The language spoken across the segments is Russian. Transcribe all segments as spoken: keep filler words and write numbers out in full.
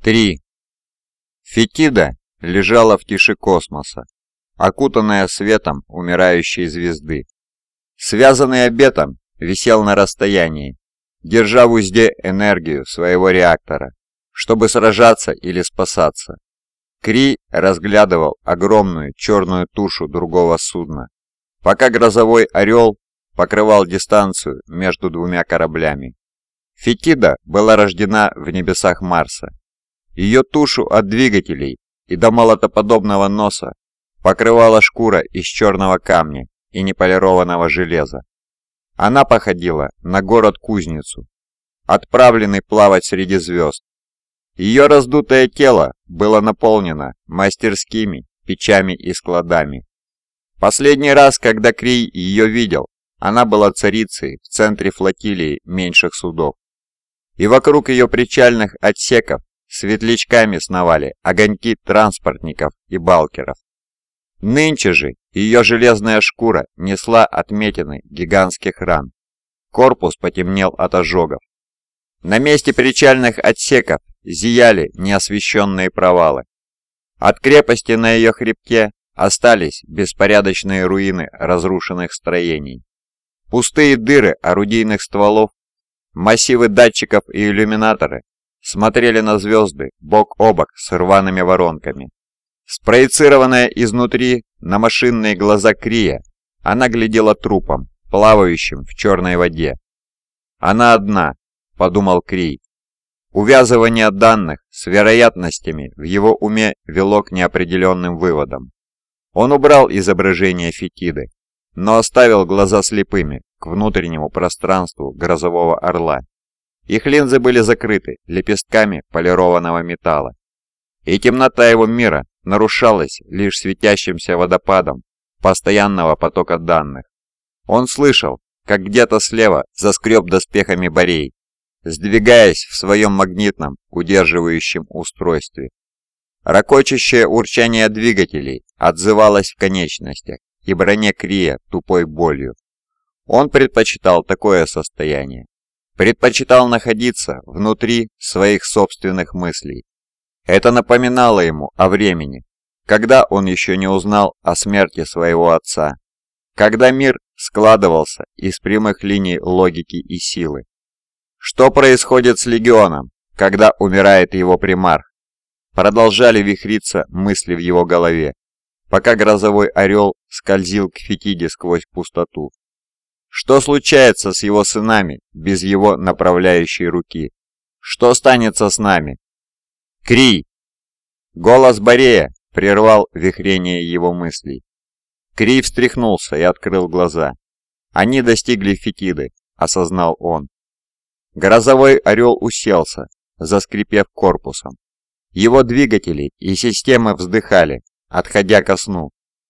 Три. Фетида лежала в тиши космоса, окутанная светом умирающей звезды. Связанный обетом висел на расстоянии, держа в узде энергию своего реактора, чтобы сражаться или спасаться. Крий разглядывал огромную черную тушу другого судна, пока грозовой орел покрывал дистанцию между двумя кораблями. Фетида была рождена в небесах Марса. Ее тушу от двигателей и до молотоподобного носа покрывала шкура из черного камня и неполированного железа. Она походила на город-кузницу, отправленный плавать среди звезд. Ее раздутое тело было наполнено мастерскими печами и складами. Последний раз, когда Крий ее видел, она была царицей в центре флотилии меньших судов. И вокруг ее причальных отсеков светлячками сновали огоньки транспортников и балкеров. Нынче же ее железная шкура несла отметины гигантских ран. Корпус потемнел от ожогов. На месте причальных отсеков зияли неосвещенные провалы. От крепости на ее хребте остались беспорядочные руины разрушенных строений. Пустые дыры орудийных стволов, массивы датчиков и иллюминаторы смотрели на звезды бок о бок с рваными воронками. Спроецированная изнутри на машинные глаза Крия, она глядела трупом, плавающим в черной воде. «Она одна», — подумал Крий. Увязывание данных с вероятностями в его уме вело к неопределенным выводам. Он убрал изображение Фетиды, но оставил глаза слепыми к внутреннему пространству грозового орла. Их линзы были закрыты лепестками полированного металла, и темнота его мира нарушалась лишь светящимся водопадом постоянного потока данных. Он слышал, как где-то слева заскреб доспехами Борей, сдвигаясь в своем магнитном удерживающем устройстве. Рокочущее урчание двигателей отзывалось в конечностях и броне Крия тупой болью. Он предпочитал такое состояние. Предпочитал находиться внутри своих собственных мыслей. Это напоминало ему о времени, когда он еще не узнал о смерти своего отца, когда мир складывался из прямых линий логики и силы. Что происходит с Легионом, когда умирает его примарх? Продолжали вихриться мысли в его голове, пока грозовой орел скользил к Фетиде сквозь пустоту. Что случается с его сынами без его направляющей руки? Что станется с нами? Крий! Голос Борея прервал вихрение его мыслей. Крий встряхнулся и открыл глаза. Они достигли Фетиды, осознал он. Грозовой орел уселся, заскрипев корпусом. Его двигатели и системы вздыхали, отходя ко сну.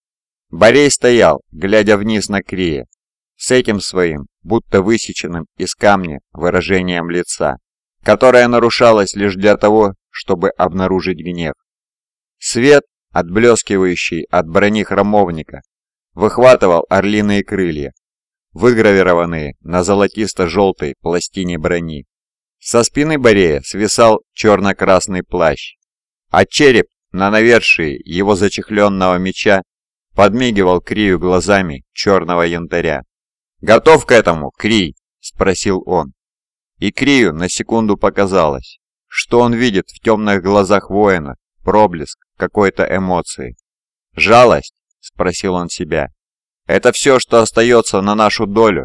Борей стоял, глядя вниз на Крия, с этим своим, будто высеченным из камня выражением лица, которое нарушалось лишь для того, чтобы обнаружить гнев. Свет, отблескивающий от брони храмовника, выхватывал орлиные крылья, выгравированные на золотисто-желтой пластине брони. Со спины Борея свисал черно-красный плащ, а череп на навершии его зачехленного меча подмигивал Крию глазами черного янтаря. «Готов к этому, Крий?» – спросил он. И Крию на секунду показалось, что он видит в темных глазах воина проблеск какой-то эмоции. «Жалость?» – спросил он себя. «Это все, что остается на нашу долю?»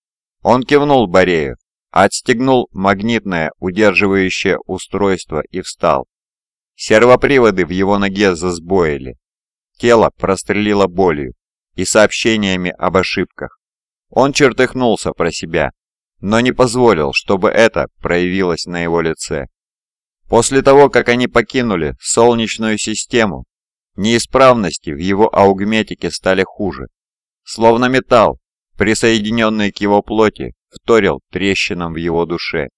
Он кивнул Борею, отстегнул магнитное удерживающее устройство и встал. Сервоприводы в его ноге засбоили. Тело прострелило болью и сообщениями об ошибках. Он чертыхнулся про себя, но не позволил, чтобы это проявилось на его лице. После того, как они покинули Солнечную систему, неисправности в его аугметике стали хуже. Словно металл, присоединенный к его плоти, вторил трещинам в его душе.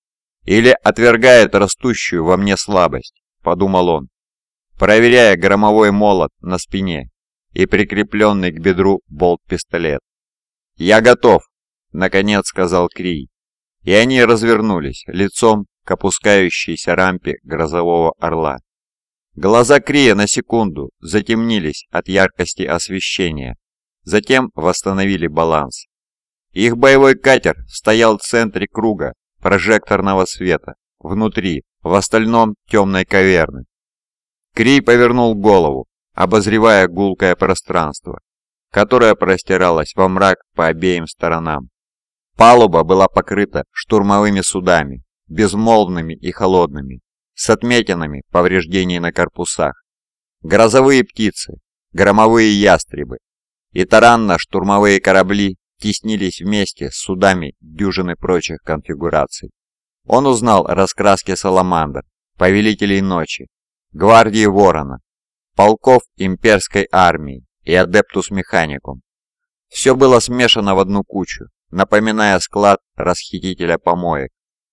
«Или отвергает растущую во мне слабость», — подумал он, проверяя громовой молот на спине и прикрепленный к бедру болт-пистолет. «Я готов», — наконец сказал Крий, и они развернулись лицом к опускающейся рампе грозового орла. Глаза Крия на секунду затемнились от яркости освещения, затем восстановили баланс. Их боевой катер стоял в центре круга прожекторного света, внутри, в остальном темной каверны. Крий повернул голову, обозревая гулкое пространство, которое простиралось во мрак по обеим сторонам. Палуба была покрыта штурмовыми судами, безмолвными и холодными, с отметинами повреждений на корпусах. Грозовые птицы, громовые ястребы и таранно-штурмовые корабли теснились вместе с судами дюжины прочих конфигураций. Он узнал раскраски саламандр, повелителей ночи, гвардии ворона, полков имперской армии и адептус механикум. Все было смешано в одну кучу, напоминая склад расхитителя помоек.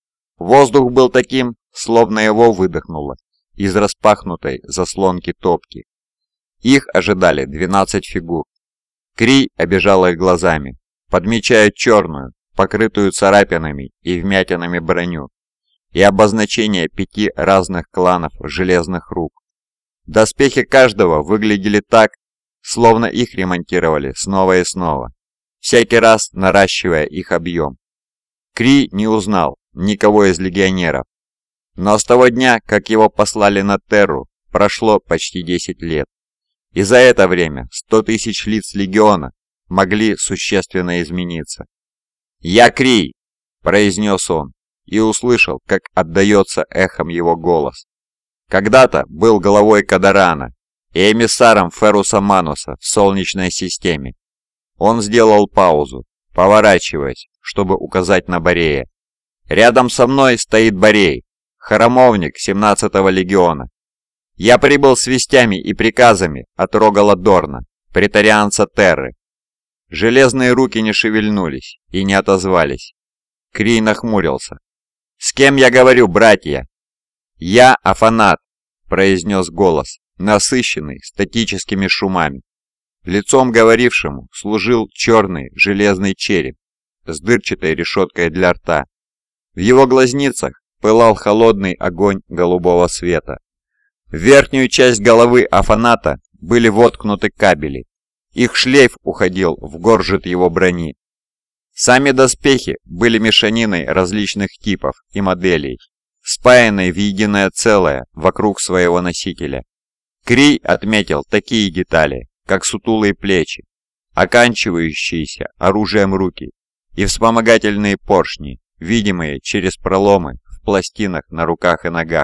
Воздух был таким, словно его выдохнуло из распахнутой заслонки топки. Их ожидали двенадцать фигур. Крий обежал их глазами, подмечая черную, покрытую царапинами и вмятинами броню, и обозначение пяти разных кланов железных рук. Доспехи каждого выглядели так, словно их ремонтировали снова и снова, всякий раз наращивая их объем. Крий не узнал никого из легионеров, но с того дня, как его послали на Терру, прошло почти десять лет. И за это время сто тысяч лиц легиона могли существенно измениться. «Я Крий!» – произнес он, и услышал, как отдается эхом его голос. Когда-то был главой Кадарана и эмиссаром Феруса Мануса в Солнечной системе. Он сделал паузу, поворачиваясь, чтобы указать на Борея. «Рядом со мной стоит Борей, храмовник семнадцатого легиона. Я прибыл с вестями и приказами от Рогала Дорна, претарианца Терры». Железные руки не шевельнулись и не отозвались. Крий нахмурился. «С кем я говорю, братья?» «Я Афанат», — произнес голос, насыщенный статическими шумами. Лицом говорившему служил черный железный череп с дырчатой решеткой для рта. В его глазницах пылал холодный огонь голубого света. В верхнюю часть головы Афаната были воткнуты кабели. Их шлейф уходил в горжет его брони. Сами доспехи были мешаниной различных типов и моделей, спаянной в единое целое вокруг своего носителя. Крий отметил такие детали, как сутулые плечи, оканчивающиеся оружием руки, и вспомогательные поршни, видимые через проломы в пластинах на руках и ногах.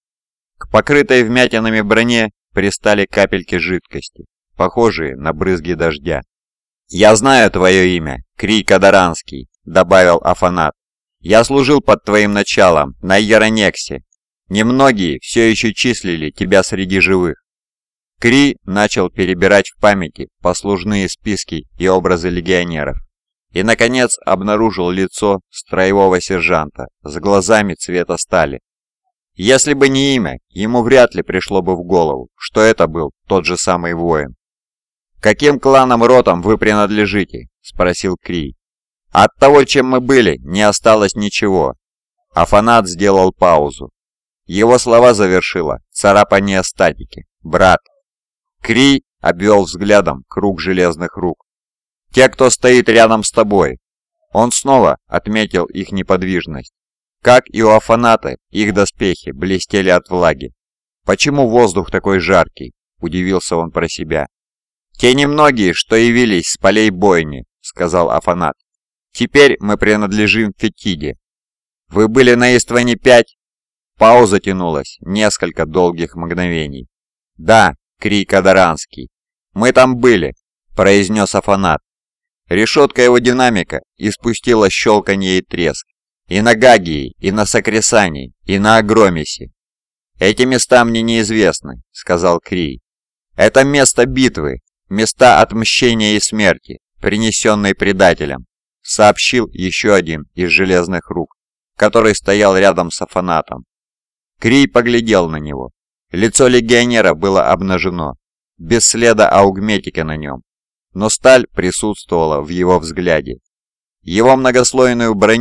К покрытой вмятинами броне пристали капельки жидкости, похожие на брызги дождя. «Я знаю твое имя, Крий Кадаранский», — добавил Афанат. «Я служил под твоим началом на Яронексе. Немногие все еще числили тебя среди живых». Крий начал перебирать в памяти послужные списки и образы легионеров. И, наконец, обнаружил лицо строевого сержанта с глазами цвета стали. Если бы не имя, ему вряд ли пришло бы в голову, что это был тот же самый воин. «Каким кланам-ротам вы принадлежите?» – спросил Крий. «От того, чем мы были, не осталось ничего». Афанат сделал паузу. Его слова завершило царапание статики. «Брат». Крий обвел взглядом круг железных рук. «Те, кто стоит рядом с тобой». Он снова отметил их неподвижность. Как и у Афаната, их доспехи блестели от влаги. «Почему воздух такой жаркий?» – удивился он про себя. «Те немногие, что явились с полей бойни», — сказал Афанат. «Теперь мы принадлежим Фетиде». «Вы были на Истване пять?» Пауза тянулась несколько долгих мгновений. «Да, Крий Кадаранский. Мы там были», — произнес Афанат. Решетка его динамика испустила щелканье и треск. «И на Гагии, и на Сакрисане, и на Агромисе». «Эти места мне неизвестны», — сказал Крий. «Это место битвы. Места отмщения и смерти, принесенные предателем», — сообщил еще один из железных рук, который стоял рядом с Афанатом. Крий поглядел на него. Лицо легионера было обнажено, без следа аугметики на нем, но сталь присутствовала в его взгляде. Его многослойную броню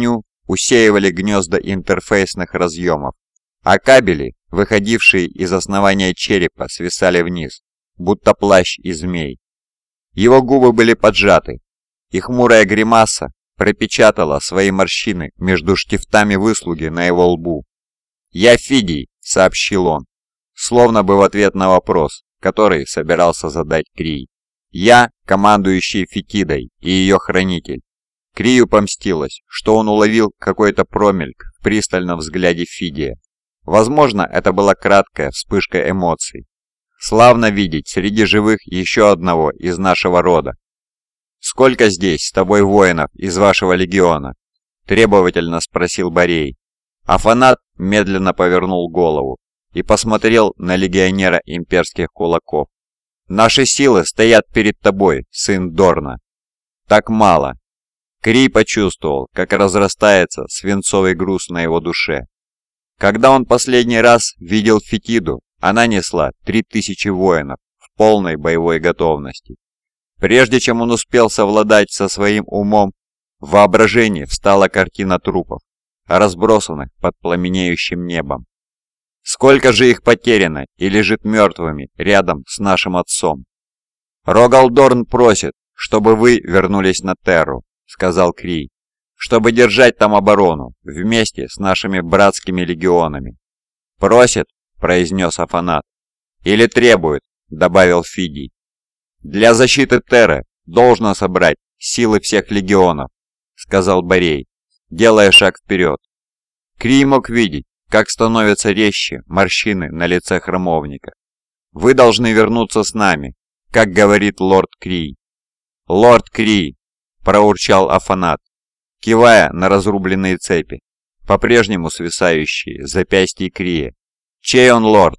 усеивали гнезда интерфейсных разъемов, а кабели, выходившие из основания черепа, свисали вниз, будто плащ из змей. Его губы были поджаты, и хмурая гримаса пропечатала свои морщины между штифтами выслуги на его лбу. «Я Фидий», — сообщил он, словно бы в ответ на вопрос, который собирался задать Крий. «Я командующий Фетидой и ее хранитель». Крию помстилось, что он уловил какой-то промельк в пристальном взгляде Фидия. Возможно, это была краткая вспышка эмоций. «Славно видеть среди живых еще одного из нашего рода. Сколько здесь с тобой воинов из вашего легиона?» – требовательно спросил Борей. Афанат медленно повернул голову и посмотрел на легионера имперских кулаков. «Наши силы стоят перед тобой, сын Дорна». «Так мало». Крий почувствовал, как разрастается свинцовый груз на его душе. Когда он последний раз видел Фетиду, она несла три тысячи воинов в полной боевой готовности. Прежде чем он успел совладать со своим умом, в воображении встала картина трупов, разбросанных под пламенеющим небом. Сколько же их потеряно и лежит мертвыми рядом с нашим отцом? «Рогалдорн просит, чтобы вы вернулись на Терру», — сказал Крий, «чтобы держать там оборону вместе с нашими братскими легионами». «Просит», — произнес Афанат. «Или требует», — добавил Фидий. «Для защиты Терры должно собрать силы всех легионов», — сказал Борей, делая шаг вперед. Крий мог видеть, как становятся резче морщины на лице храмовника. «Вы должны вернуться с нами», как говорит лорд Крий. «Лорд Крий», — проурчал Афанат, кивая на разрубленные цепи, по-прежнему свисающие с запястья Крия. «Чей он лорд?»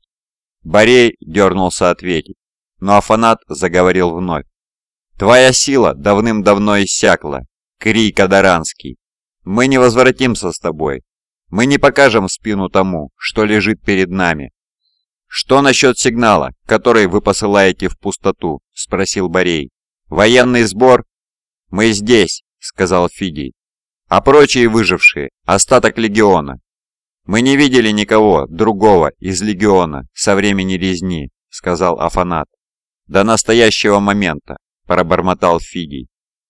Борей дернулся ответить, но Афанат заговорил вновь. «Твоя сила давным-давно иссякла, Крий Кадаранский. Мы не возвратимся с тобой. Мы не покажем спину тому, что лежит перед нами». «Что насчет сигнала, который вы посылаете в пустоту?» — спросил Борей. «Военный сбор?» «Мы здесь», — сказал Фидий. «А прочие выжившие — остаток легиона. Мы не видели никого другого из легиона со времени резни», — сказал Афанат. «До настоящего момента», — пробормотал Фидий.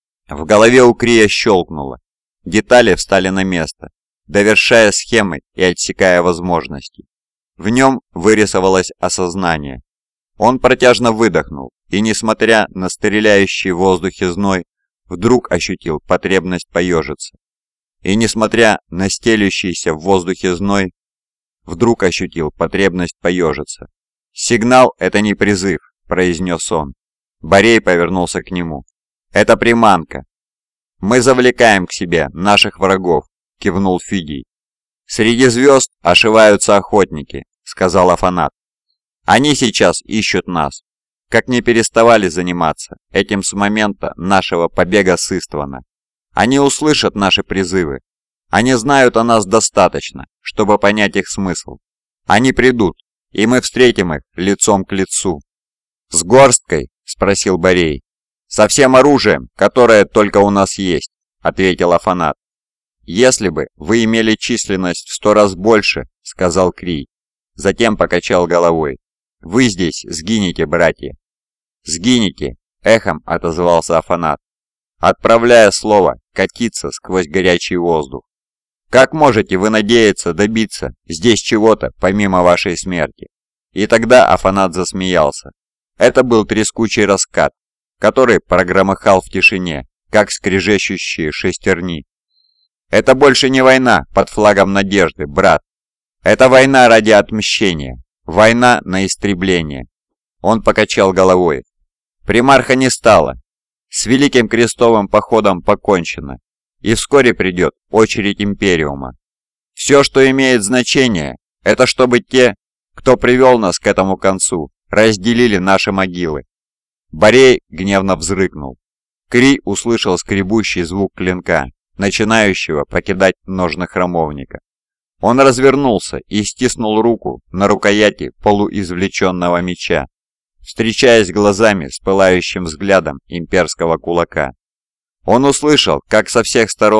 В голове у Крия щелкнуло. Детали встали на место, довершая схемы и отсекая возможности. В нем вырисовалось осознание. Он протяжно выдохнул и, несмотря на стреляющий в воздухе зной, вдруг ощутил потребность поежиться. И, несмотря на стелющийся в воздухе зной, вдруг ощутил потребность поежиться. «Сигнал — это не призыв», — произнес он. Борей повернулся к нему. «Это приманка. Мы завлекаем к себе наших врагов», — кивнул Фидий. «Среди звезд ошиваются охотники», — сказал Афанат. «Они сейчас ищут нас, как не переставали заниматься этим с момента нашего побега с Иствана. Они услышат наши призывы. Они знают о нас достаточно, чтобы понять их смысл. Они придут, и мы встретим их лицом к лицу». «С горсткой?» — спросил Борей. «Со всем оружием, которое только у нас есть», — ответил Афанат. «Если бы вы имели численность в сто раз больше», — сказал Крий. Затем покачал головой. «Вы здесь сгинете, братья». «Сгинете», — эхом отозвался Афанат, отправляя слово катиться сквозь горячий воздух. «Как можете вы надеяться добиться здесь чего-то помимо вашей смерти?» И тогда Афанат засмеялся. Это был трескучий раскат, который прогромыхал в тишине, как скрежещущие шестерни. «Это больше не война под флагом надежды, брат. Это война ради отмщения, война на истребление». Он покачал головой. «Примарха не стало. С Великим Крестовым походом покончено, и вскоре придет очередь Империума. Все, что имеет значение, это чтобы те, кто привел нас к этому концу, разделили наши могилы». Борей гневно взрыкнул. Крий услышал скребущий звук клинка, начинающего покидать ножны храмовника. Он развернулся и стиснул руку на рукояти полуизвлеченного меча, встречаясь глазами с пылающим взглядом имперского кулака. Он услышал, как со всех сторон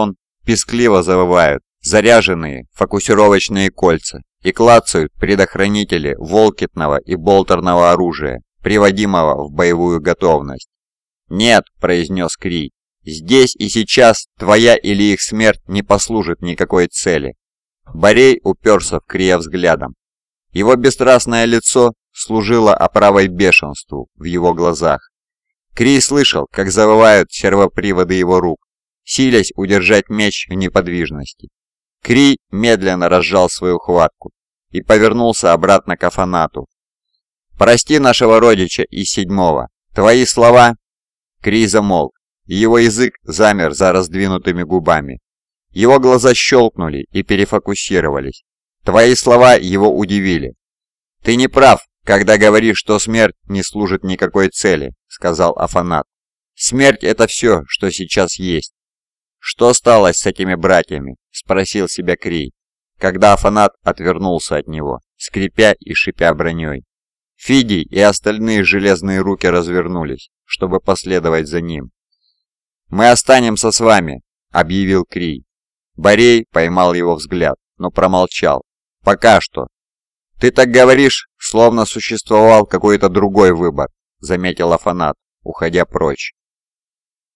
пескливо завывают заряженные фокусировочные кольца и клацают предохранители волкетного и болтерного оружия, приводимого в боевую готовность. «Нет», — произнес Крий, — «здесь и сейчас твоя или их смерть не послужит никакой цели». Борей уперся в Крия взглядом. Его бесстрастное лицо служило оправой бешенству в его глазах. Крий слышал, как завывают сервоприводы его рук, силясь удержать меч в неподвижности. Крий медленно разжал свою хватку и повернулся обратно к Афанату. «Прости нашего родича из седьмого. Твои слова...» Крий замолк, и его язык замер за раздвинутыми губами. Его глаза щелкнули и перефокусировались. Твои слова его удивили. «Ты не прав, когда говоришь, что смерть не служит никакой цели», — сказал Афанат. «Смерть — это все, что сейчас есть». «Что стало с этими братьями?» — спросил себя Крий, когда Афанат отвернулся от него, скрипя и шипя броней. Фидий и остальные железные руки развернулись, чтобы последовать за ним. «Мы останемся с вами», — объявил Крий. Борей поймал его взгляд, но промолчал. «Пока что». «Ты так говоришь, словно существовал какой-то другой выбор», — заметил Афанат, уходя прочь.